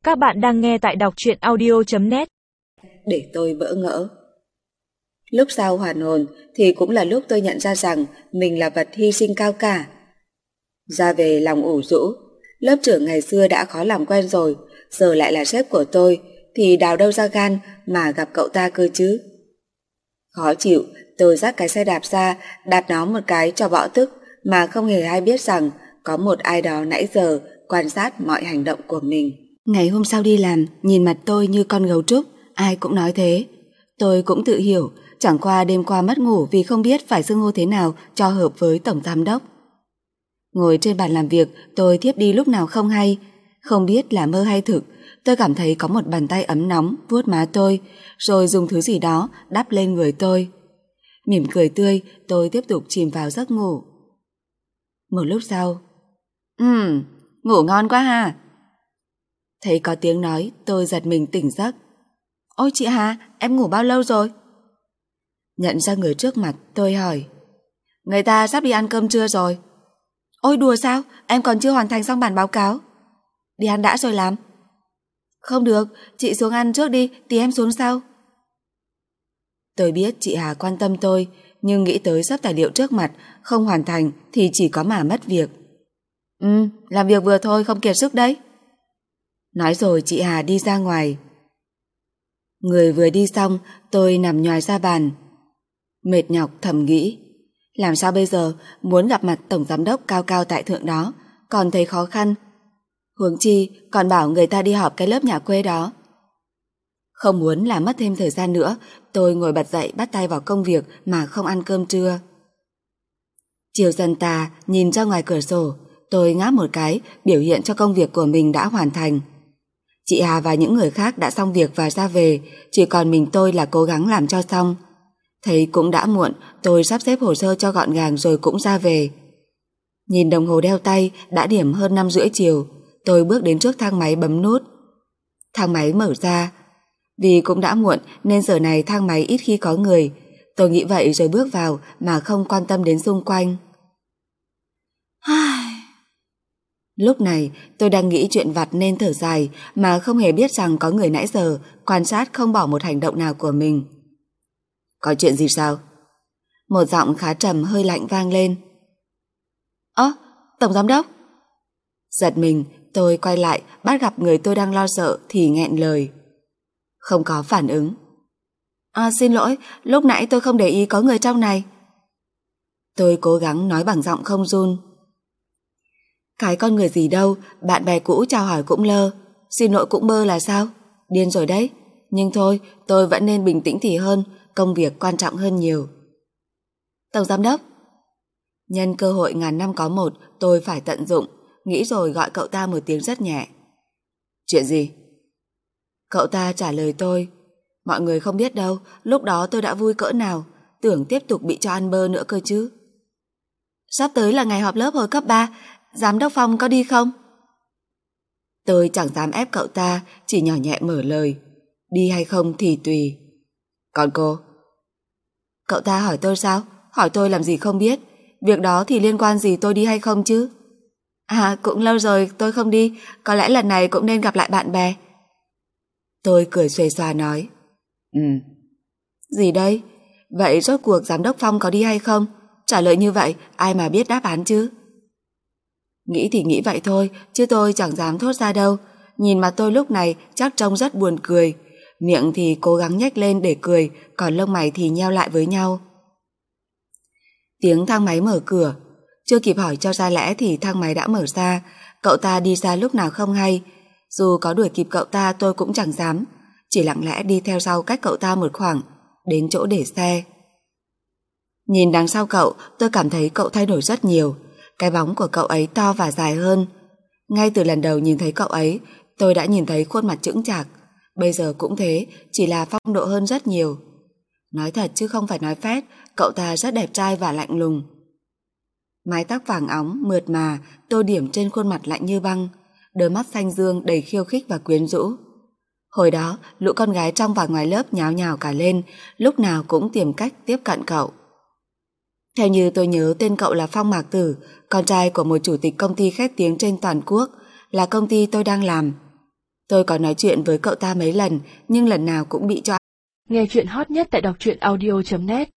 Các bạn đang nghe tại đọc truyện audio.net. Để tôi bỡ ngỡ. Lúc sau hoàn hồn thì cũng là lúc tôi nhận ra rằng mình là vật hy sinh cao cả. Ra về lòng ủ rũ, lớp trưởng ngày xưa đã khó làm quen rồi, giờ lại là sếp của tôi thì đào đâu ra gan mà gặp cậu ta cơ chứ. Khó chịu, tôi dắt cái xe đạp ra, đạp nó một cái cho bõ tức mà không hề hay biết rằng có một ai đó nãy giờ quan sát mọi hành động của mình. Ngày hôm sau đi làm, nhìn mặt tôi như con gấu trúc, ai cũng nói thế. Tôi cũng tự hiểu, chẳng qua đêm qua mất ngủ vì không biết phải xưng hô thế nào cho hợp với tổng giám đốc. Ngồi trên bàn làm việc, tôi thiếp đi lúc nào không hay. Không biết là mơ hay thực, tôi cảm thấy có một bàn tay ấm nóng vuốt má tôi, rồi dùng thứ gì đó đắp lên người tôi. Mỉm cười tươi, tôi tiếp tục chìm vào giấc ngủ. Một lúc sau, ngủ ngon quá ha. Thấy có tiếng nói, tôi giật mình tỉnh giấc. Ôi chị Hà, em ngủ bao lâu rồi? Nhận ra người trước mặt, tôi hỏi. Người ta sắp đi ăn cơm trưa rồi. Ôi đùa sao, em còn chưa hoàn thành xong bản báo cáo. Đi ăn đã rồi làm. Không được, chị xuống ăn trước đi, thì em xuống sau. Tôi biết chị Hà quan tâm tôi, nhưng nghĩ tới sắp tài liệu trước mặt, không hoàn thành thì chỉ có mà mất việc. Làm việc vừa thôi, không kiệt sức đấy. Nói rồi chị Hà đi ra ngoài. Người vừa đi xong, tôi nằm nhoài ra bàn. Mệt nhọc thầm nghĩ. Làm sao bây giờ, muốn gặp mặt tổng giám đốc cao cao tại thượng đó, còn thấy khó khăn. Huống chi, còn bảo người ta đi họp cái lớp nhà quê đó. Không muốn làm mất thêm thời gian nữa, tôi ngồi bật dậy bắt tay vào công việc mà không ăn cơm trưa. Chiều dần tà, nhìn ra ngoài cửa sổ, tôi ngáp một cái, biểu hiện cho công việc của mình đã hoàn thành. Chị Hà và những người khác đã xong việc và ra về, chỉ còn mình tôi là cố gắng làm cho xong. Thấy cũng đã muộn, tôi sắp xếp hồ sơ cho gọn gàng rồi cũng ra về. Nhìn đồng hồ đeo tay, đã điểm hơn 5:30 chiều, tôi bước đến trước thang máy bấm nút. Thang máy mở ra. Vì cũng đã muộn nên giờ này thang máy ít khi có người. Tôi nghĩ vậy rồi bước vào mà không quan tâm đến xung quanh. Lúc này tôi đang nghĩ chuyện vặt nên thở dài mà không hề biết rằng có người nãy giờ quan sát không bỏ một hành động nào của mình. Có chuyện gì sao? Một giọng khá trầm hơi lạnh vang lên. Tổng giám đốc. Giật mình, tôi quay lại bắt gặp người tôi đang lo sợ thì nghẹn lời. Không có phản ứng. Xin lỗi, lúc nãy tôi không để ý có người trong này. Tôi cố gắng nói bằng giọng không run. Cái con người gì đâu, bạn bè cũ chào hỏi cũng lơ, xin lỗi cũng bơ là sao? Điên rồi đấy. Nhưng thôi, tôi vẫn nên bình tĩnh thì hơn, công việc quan trọng hơn nhiều. Tổng giám đốc. Nhân cơ hội ngàn năm có một, tôi phải tận dụng, nghĩ rồi gọi cậu ta một tiếng rất nhẹ. Chuyện gì? Cậu ta trả lời tôi. Mọi người không biết đâu, lúc đó tôi đã vui cỡ nào, tưởng tiếp tục bị cho ăn bơ nữa cơ chứ. Sắp tới là ngày họp lớp hồi cấp 3, giám đốc Phong có đi không? Tôi chẳng dám ép cậu ta, chỉ nhỏ nhẹ mở lời. Đi hay không thì tùy. Còn cô? Cậu ta hỏi tôi sao? Hỏi tôi làm gì không biết. Việc đó thì liên quan gì tôi đi hay không chứ? Cũng lâu rồi tôi không đi, có lẽ lần này cũng nên gặp lại bạn bè. Tôi cười xuề xòa nói. Gì đây? Vậy rốt cuộc giám đốc Phong có đi hay không? Trả lời như vậy ai mà biết đáp án chứ? Nghĩ thì nghĩ vậy thôi, chứ tôi chẳng dám thốt ra đâu. Nhìn mặt tôi lúc này chắc trông rất buồn cười. Miệng thì cố gắng nhếch lên để cười, còn lông mày thì nheo lại với nhau. Tiếng thang máy mở cửa. Chưa kịp hỏi cho ra lẽ thì thang máy đã mở ra. Cậu ta đi ra lúc nào không hay. Dù có đuổi kịp cậu ta tôi cũng chẳng dám, chỉ lặng lẽ đi theo sau cách cậu ta một khoảng, đến chỗ để xe. Nhìn đằng sau cậu, tôi cảm thấy cậu thay đổi rất nhiều. Cái bóng của cậu ấy to và dài hơn. Ngay từ lần đầu nhìn thấy cậu ấy, tôi đã nhìn thấy khuôn mặt chững chạc. Bây giờ cũng thế, chỉ là phong độ hơn rất nhiều. Nói thật chứ không phải nói phét, cậu ta rất đẹp trai và lạnh lùng. Mái tóc vàng óng, mượt mà, tô điểm trên khuôn mặt lạnh như băng, đôi mắt xanh dương đầy khiêu khích và quyến rũ. Hồi đó, lũ con gái trong và ngoài lớp nháo nhào cả lên, lúc nào cũng tìm cách tiếp cận cậu. Theo như tôi nhớ, tên cậu là Phong Mạc Tử, con trai của một chủ tịch công ty khét tiếng trên toàn quốc, là công ty tôi đang làm. Tôi có nói chuyện với cậu ta mấy lần, nhưng lần nào cũng bị cho. Nghe chuyện hot nhất tại đọc truyện audio.net